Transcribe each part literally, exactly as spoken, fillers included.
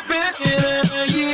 been in a year.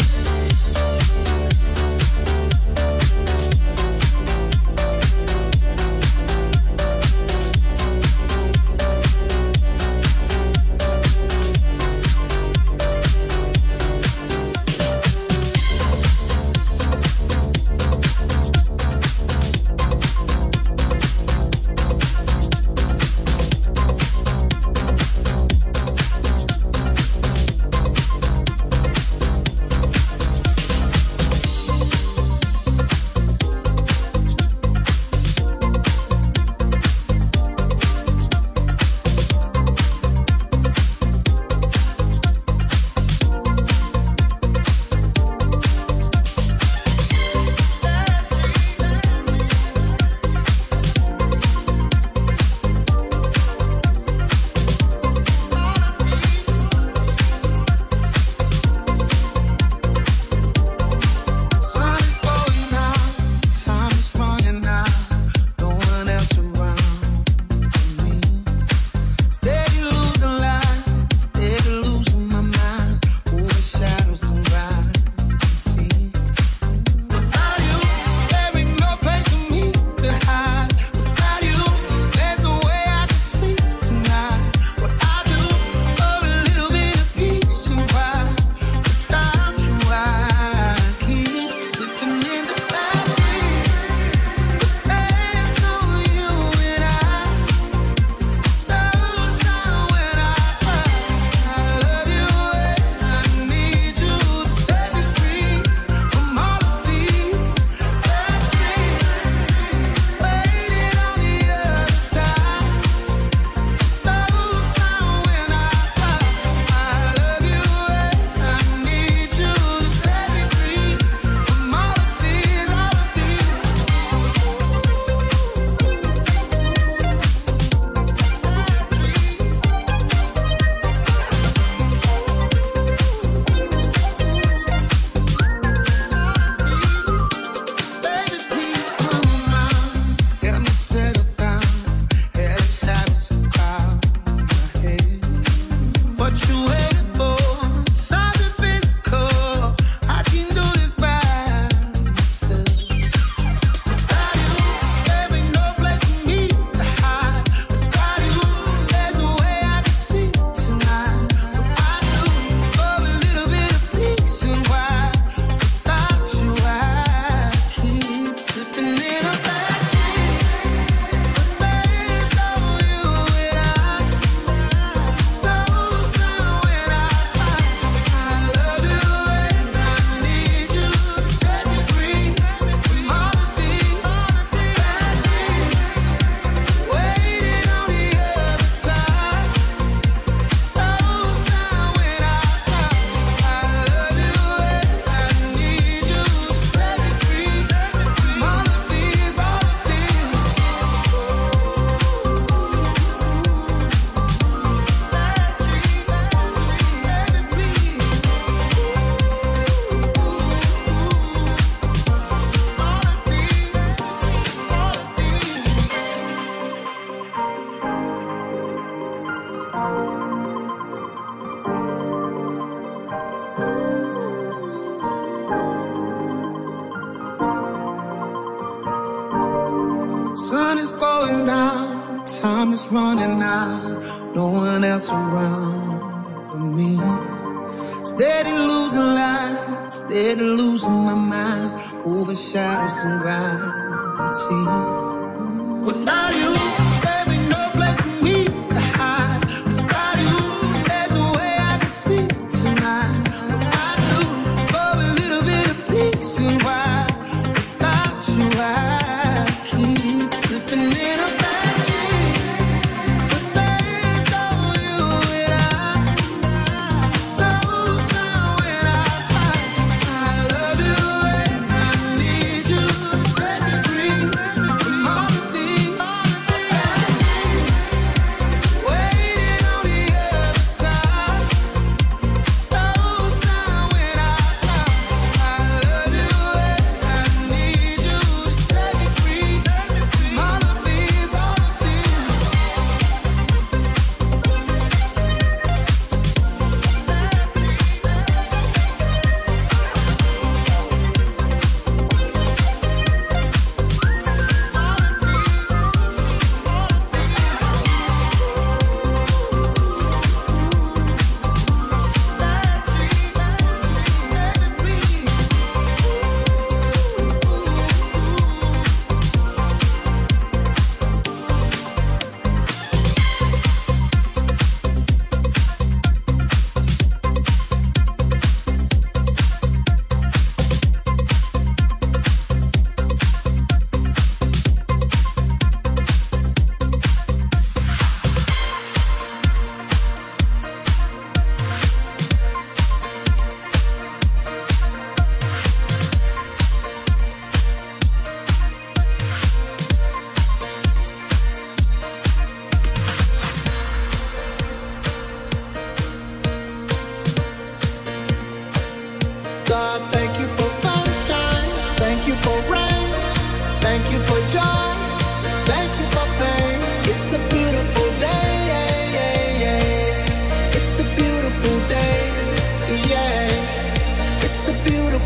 Sun is going down, time is running out, no one else around but me. Steady losing light, steady losing my mind, over shadows and gravity. Without you, there ain't no place for me to hide. Without you, there's no way I can sleep tonight. What I do for a little bit of peace and why without you I keep slipping in a bad dream. But there's no you and I, no sound when I fight. I love you and I need you to set me free from all the things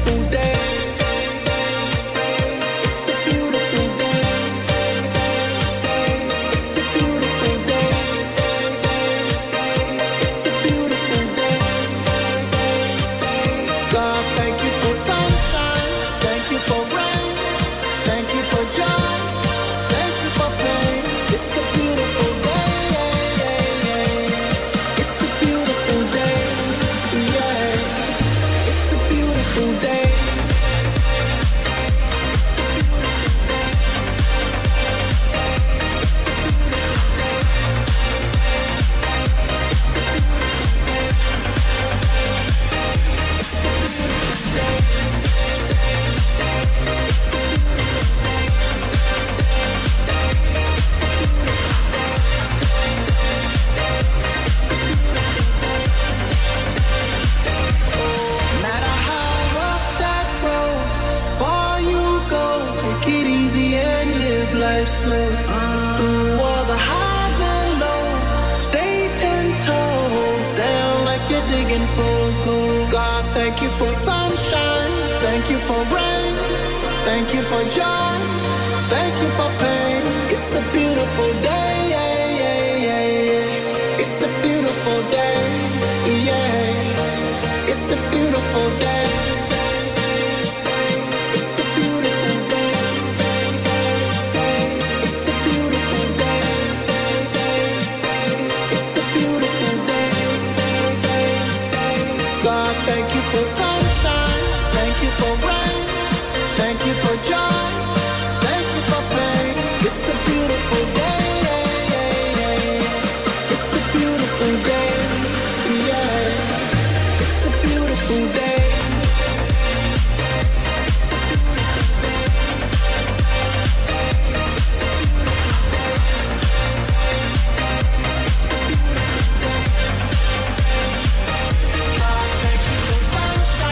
beautiful day. It's a beautiful day. It's a beautiful day. It's a beautiful day. God, thank you for sunshine. Thank you for rain. Thank you for joy. Thank you for pain. It's a beautiful day. It's a beautiful day. Yeah. It's a beautiful day. Matter how rough that road, far you go, take it easy and live life slow. Through all the highs and lows, stay ten toes down like you're digging for gold. God, thank you for sunshine, thank you for rain, thank you for joy, thank you for pain. It's a beautiful day. It's a beautiful day. Yeah. It's a beautiful day. It's a beautiful day. It's a beautiful day. It's a beautiful day. God, thank you for sunshine. Thank you for rain. Thank you for joy. Thank you for pain. It's a beautiful day. It's a beautiful day. Yeah. It's a beautiful day. God, thank you for sunshine.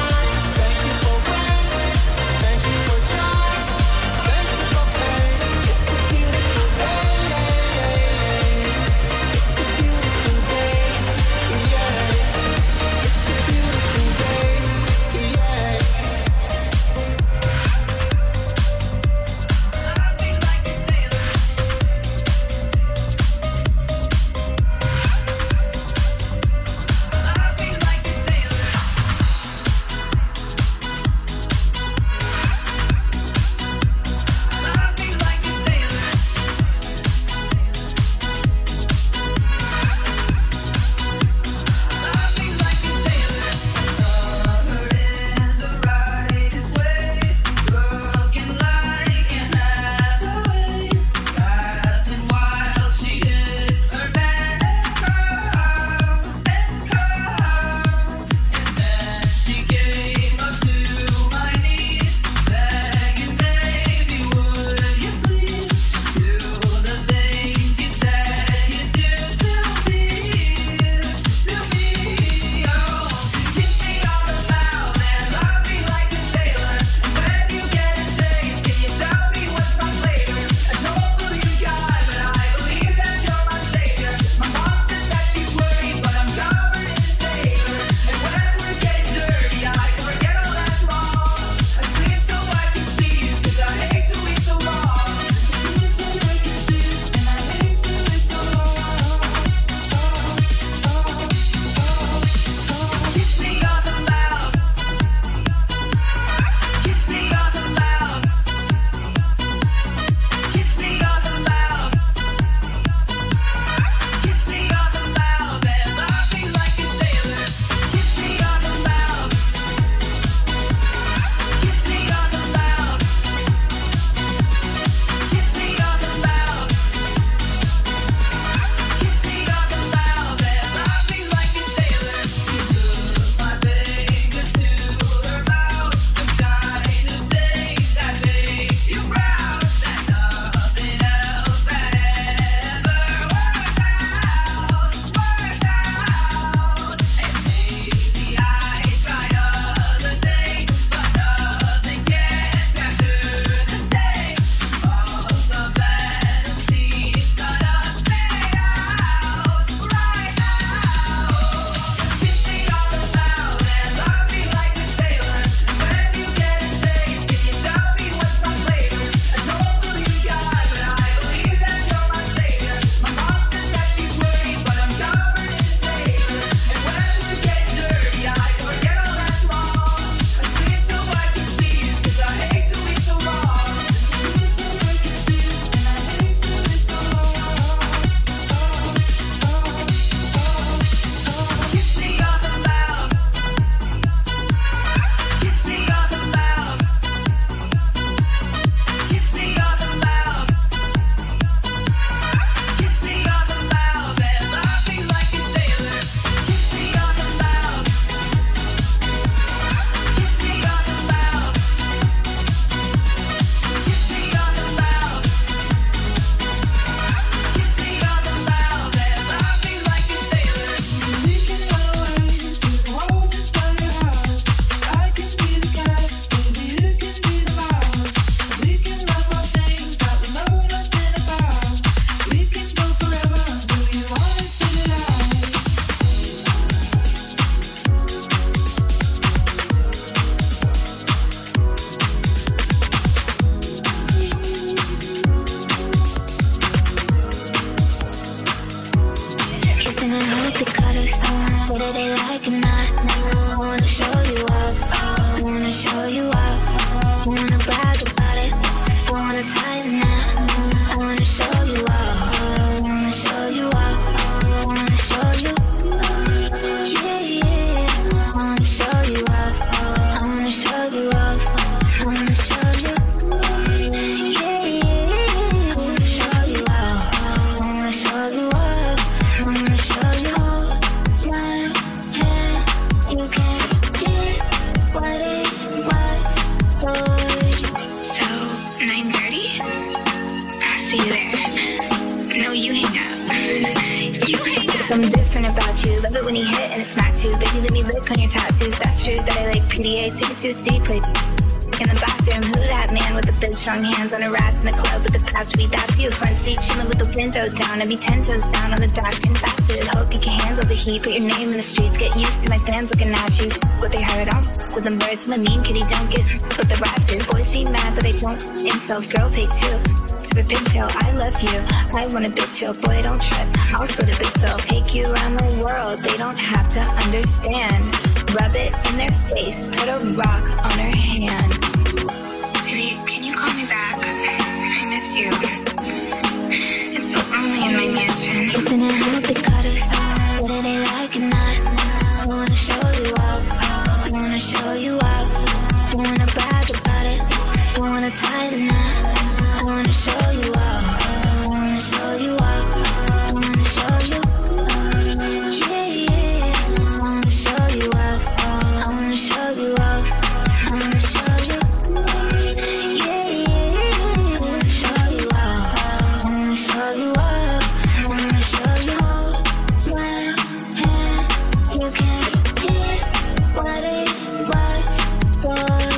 to. Baby, let me lick on your tattoos. That's true that I like P D A. Take it to a city place. In the bathroom, who that man with the big strong hands on her ass in the club with the past week? That's you. Front seat, chilling with the window down. I be ten toes down on the dash, getting fast food. Hope you can handle the heat. Put your name in the streets. Get used to my fans looking at you. What they heard, I'm with them birds. I'm a mean kitty, don't get with the rats. Boys be mad that I don't incels. Girls hate too. To the pigtail, I love you. I want a big chill, boy, don't trip. I'll split a big bill. Take you around the world. They don't have to understand. Rub it in their face. Put a rock on her hand. Baby, can you call me back? I miss you. It's so lonely in my mansion. Isn't it how they cut us? Whether they like it or not, I wanna show you up. I wanna show you up. I wanna brag about it. I wanna tie the knot. I wanna show you up. I wanna show you up. I wanna show you. Yeah, yeah. I wanna show you up. I wanna show you up. I wanna show you. Yeah, yeah. I wanna show you up. I wanna show you up. I wanna show you. One hand, you can't get what it was, boy.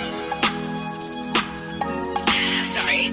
Sorry.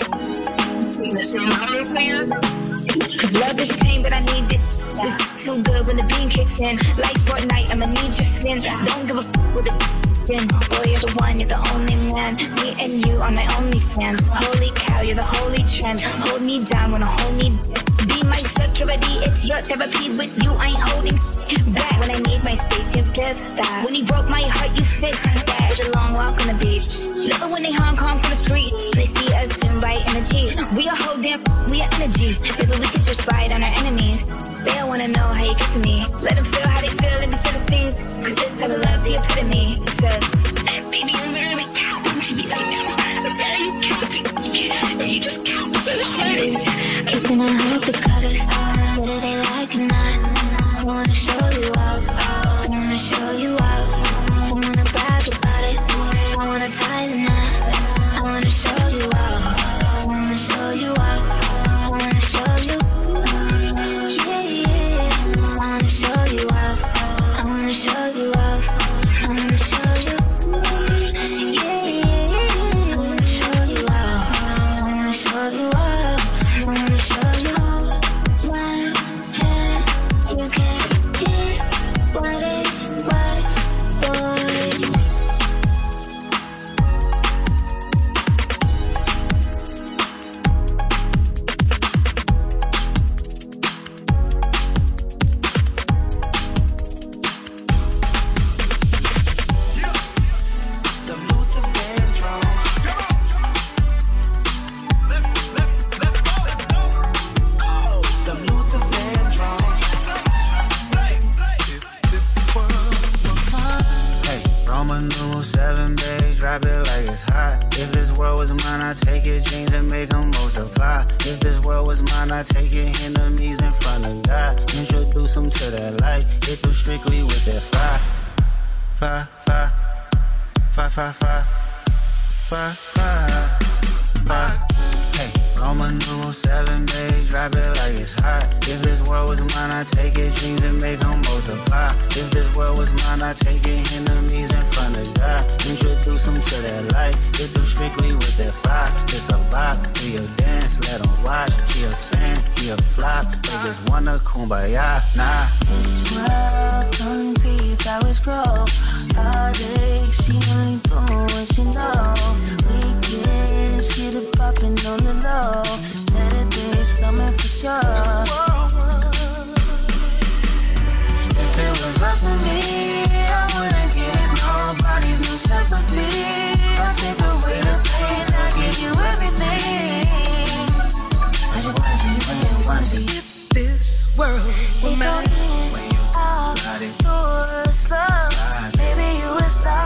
Cause love is pain, but I need it. It's too good when the beam kicks in. Like Fortnite, I'ma need your skin. Don't give a f with it. Boy, you're the one, you're the only man. Me and you are my only fans. Holy cow, you're the holy trend. Hold me down when I hold me. Be my security, it's your therapy. With you, I ain't holding back. When I need my space, you give that. When he broke my heart, you fixed that. With a long walk on the beach. Love it when they Hong Kong from the street. They see us soon by energy. We are whole damn, we are energy. Maybe we could just ride on our enemies. They don't wanna know how you get to me. Let them feel how they feel in the Philistines. Cause this type of love's the epitome. Said, baby, I'm literally counting to me right now. I'm barely counting. And you just count so hard. Kissing on hope the cutters. Whether they like or not. I wanna show you up. I wanna show you up. I wanna brag about it. I wanna tie the knot. I wanna show you up. I wanna show you up. I wanna show you. Yeah, yeah. I wanna show you up. I wanna show you up. I wanna show you. Yeah, yeah. I wanna show you up. I wanna show you up. I wanna show you. One hand, you can't get what it was, boy. Roman numeral seven, babe, drop it like it's hot. If this world was mine, I'd take your dreams and make them multiply. If this world was mine, I'd take your enemies in front of God. Introduce them to that light, hit them strictly with that fire. Fire, fire, fire, fire, fire, fire, fire, fire. Hey, Roman numeral seven, babe, drop it like it's hot. If this world was mine, I'd take your dreams and make them multiply. If this world was mine, I'd take your enemies in front of God. Introduce them to that light, hit them strictly with that fire. It's a bop, do your dance, let them watch. He a fan, he a flop, they just wanna kumbaya, nah. This world don't grieve, flowers grow. Heartache, she only bloom when she know. Weekends, get it poppin' on the low. Better days coming for sure. If it was up to me, I wouldn't give nobody no sympathy. I'll take away the pain, I'll give you everything. I just wanna see you win, wanna see you. If this world were mine, When you got it, doors love. Maybe you would stop.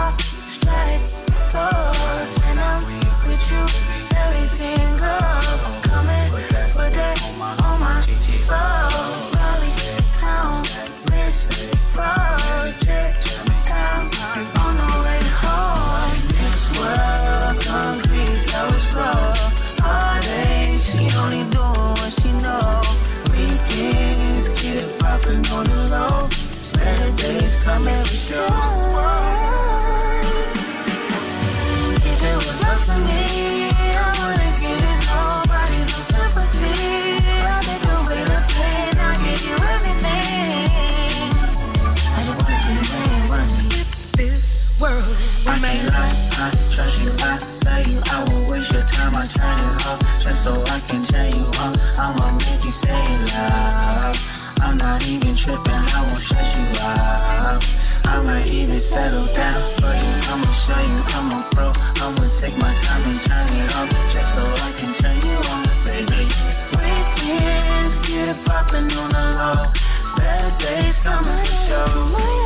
I can't lie, I trust you, I love you. I won't waste your time, I turn it off just so I can tell you all. I'ma make you say love. I'm not even tripping, I won't stress you out. I might even settle down for you. I'ma show you I'm a pro. I'ma take my time and turn it off just so I can turn you on, baby. Weekends get it poppin' on the low. Better days coming for sure.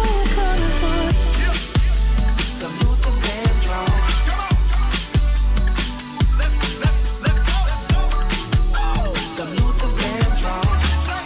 Some Luther Vandross. Some Luther Vandross.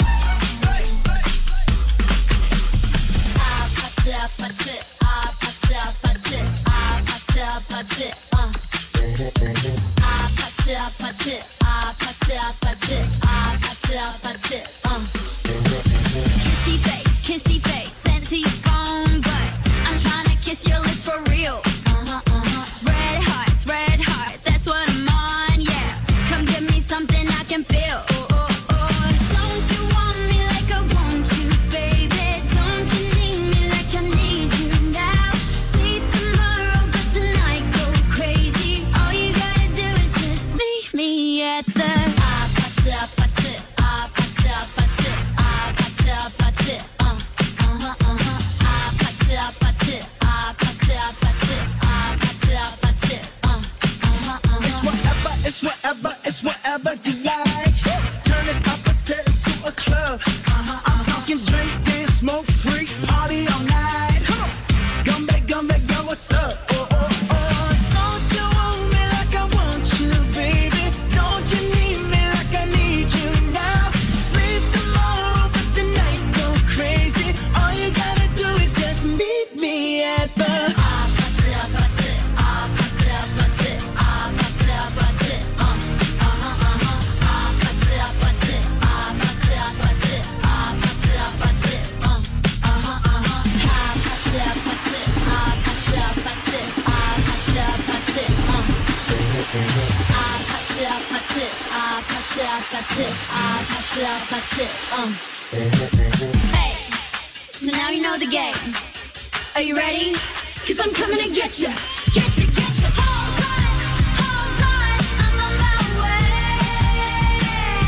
I put it, put it, I put it, put it, I put it, put it, uh. I put it, put it, I put it, put it, I put it, put it, uh. Kissy face, kissy face, sent to your phone, but I'm trying to kiss your lips for real. Uh-huh, uh-huh. Red hearts, red hearts, that's what I'm on, yeah. Come give me something I can feel. Oh, oh, oh. Don't you want me like I want you, baby? Don't you need me like I need you now? See tomorrow, but tonight go crazy. All you gotta do is just meet me at the I put it, put it, I put it, put it, I put it, put it, uh, uh-huh, uh-huh. I put it, put it, I put it, put it, I put it, put it, uh, uh-huh, uh-huh. It's whatever, it's whatever, it's whatever you like. Turn this opposite into a club. Uh-huh, I'm talking drink, dance, smoke, freak, party all night. Come on, Gumbe, Gumbe, girl, what's up? Oh, oh, oh. Don't you want me like I want you, baby? Don't you need me like I need you now? Sleep tomorrow, but tonight go crazy. All you gotta do is just meet me at the I put it, put it, I put it, put it, I put it, put it, uh, uh-huh, uh-huh. I put it, put it, I put it, put it, I put it, put it, uh, uh-huh, uh-huh. I put it, put it, I put it, put it, I put it, put it, uh. I put it, put it, I put it, put it, I put it, put it, uh. Hey, so now you know the game. Are you ready? Cause I'm coming to get you. Get you, get you. Hold on, hold on, I'm on my way.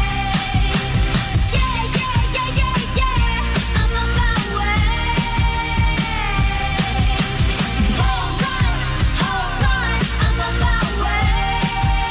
Yeah, yeah, yeah, yeah, yeah, I'm on my way. Hold on, hold on, I'm on my way.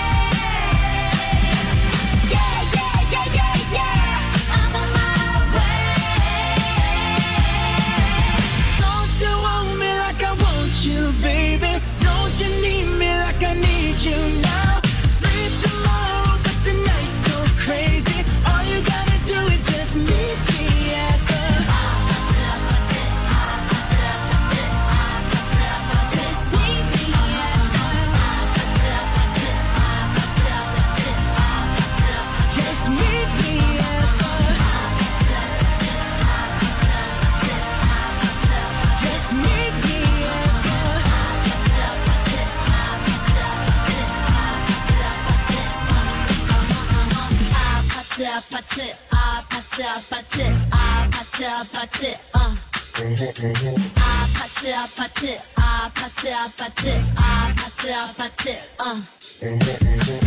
Yeah, yeah, yeah, yeah, yeah, I'm on my way. Don't you want me like I want you, baby? Don't you need me like I need you now? Sleep tomorrow, but tonight go crazy. All you gotta do is just meet me at the just meet me at the just meet me at the just meet me at the I put it, I put it, put it, I put it, put it, uh. I put it, put it, I put it, put it, I put it, put it, uh.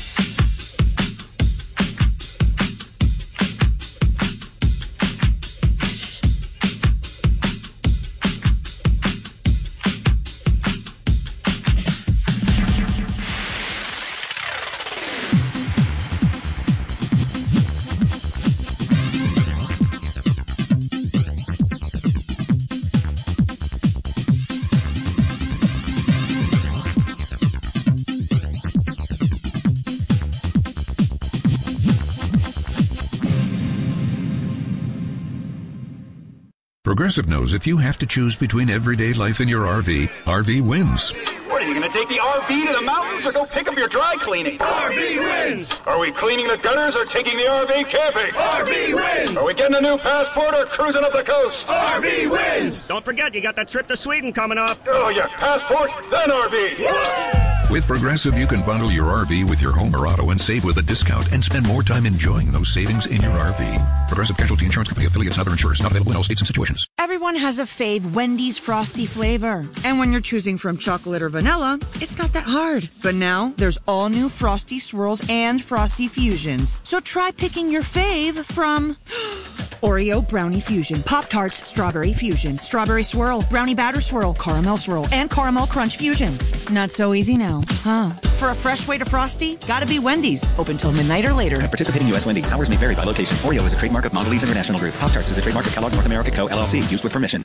Progressive knows if you have to choose between everyday life and your R V, R V wins. What, are you going to take the R V to the mountains or go pick up your dry cleaning? R V wins! Are we cleaning the gutters or taking the R V camping? R V wins! Are we getting a new passport or cruising up the coast? R V wins! Don't forget, you got that trip to Sweden coming up. Oh, yeah, passport, then R V. Yeah! With Progressive, you can bundle your R V with your home or auto and save with a discount and spend more time enjoying those savings in your R V. Progressive Casualty Insurance Company affiliates and other insurers not available in all states and situations. Every Everyone has a fave Wendy's Frosty flavor. And when you're choosing from chocolate or vanilla, it's not that hard. But now, there's all new Frosty Swirls and Frosty Fusions. So try picking your fave from Oreo Brownie Fusion, Pop-Tarts Strawberry Fusion, Strawberry Swirl, Brownie Batter Swirl, Caramel Swirl, and Caramel Crunch Fusion. Not so easy now, huh? For a fresh way to Frosty, gotta be Wendy's. Open till midnight or later. At participating U S Wendy's. Hours may vary by location. Oreo is a trademark of Mondelez International Group. Pop-Tarts is a trademark of Kellogg North America Co. L L C. Used with permission.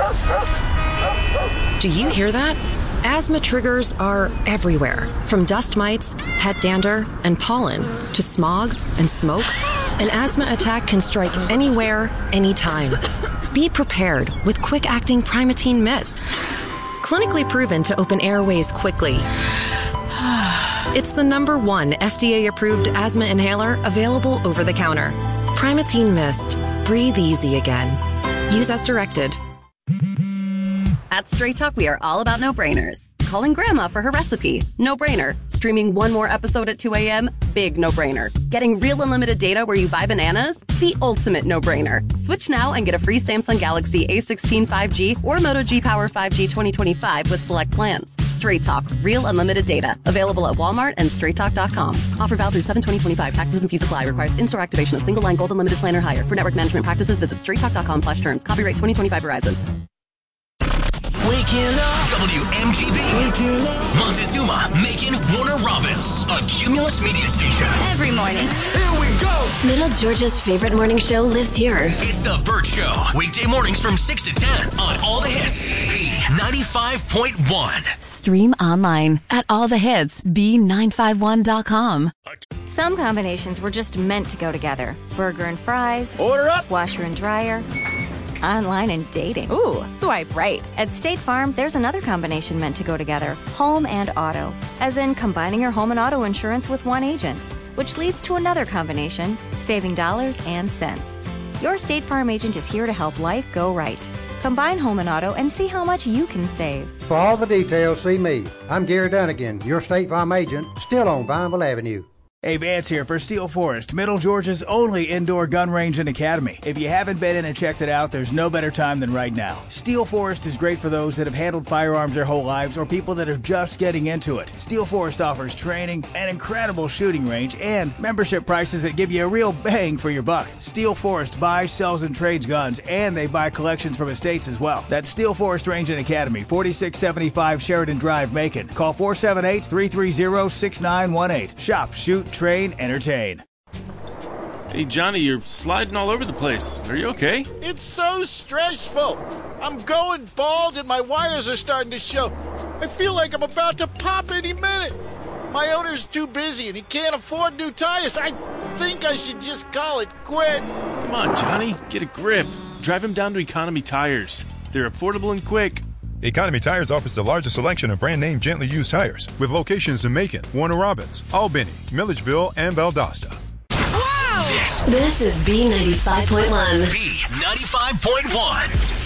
Do you hear that? Asthma triggers are everywhere. From dust mites, pet dander, and pollen, to smog and smoke. An asthma attack can strike anywhere, anytime. Be prepared with quick-acting Primatene Mist. Clinically proven to open airways quickly. It's the number one F D A-approved asthma inhaler available over the counter. Primatene Mist. Breathe easy again. Use as directed. At Straight Talk, we are all about no-brainers. Calling Grandma for her recipe? No-brainer. Streaming one more episode at two a.m.? Big no-brainer. Getting real unlimited data where you buy bananas? The ultimate no-brainer. Switch now and get a free Samsung Galaxy A sixteen five G or Moto G Power five G twenty twenty-five with select plans. Straight Talk. Real unlimited data. Available at Walmart and straight talk dot com. Offer valid through seven twenty twenty-five. Taxes and fees apply. Requires in-store activation of single line gold unlimited plan or higher. For network management practices, visit straight talk dot com slash terms. Copyright twenty twenty-five Verizon. Waking up. W M G B. Waking up. Montezuma, Macon, Warner Robins. A Cumulus media station. Every morning. Here we go. Middle Georgia's favorite morning show lives here. It's The Burt Show. Weekday mornings from six to ten on All the Hits. B ninety-five point one. Stream online at all the hits b nine five one dot com. Some combinations were just meant to go together. Burger and fries. Order up. Washer and dryer. Online and dating. Ooh, swipe right. At State Farm, there's another combination meant to go together. Home and auto. As in combining your home and auto insurance with one agent. Which leads to another combination, saving dollars and cents. Your State Farm agent is here to help life go right. Combine home and auto and see how much you can save. For all the details, see me. I'm Gary Dunnigan, your State Farm agent, still on Vineville Avenue. Hey, Vance here for Steel Forest, Middle Georgia's only indoor gun range and academy. If you haven't been in and checked it out, there's no better time than right now. Steel Forest is great for those that have handled firearms their whole lives or people that are just getting into it. Steel Forest offers training, an incredible shooting range, and membership prices that give you a real bang for your buck. Steel Forest buys, sells, and trades guns, and they buy collections from estates as well. That's Steel Forest Range and Academy, forty-six seventy-five Sheridan Drive, Macon. Call four seven eight, three three zero, six nine one eight. Shop, shoot, train, entertain. Hey, Johnny, you're sliding all over the place. Are you okay? It's so stressful. I'm going bald and my wires are starting to show. I feel like I'm about to pop any minute. My owner's too busy and he can't afford new tires. I think I should just call it quits. Come on, Johnny, get a grip. Drive him down to Economy Tires. They're affordable and quick. Economy Tires offers the largest selection of brand-name gently used tires with locations in Macon, Warner Robins, Albany, Milledgeville, and Valdosta. Wow! This, this is B ninety-five point one. B ninety-five point one.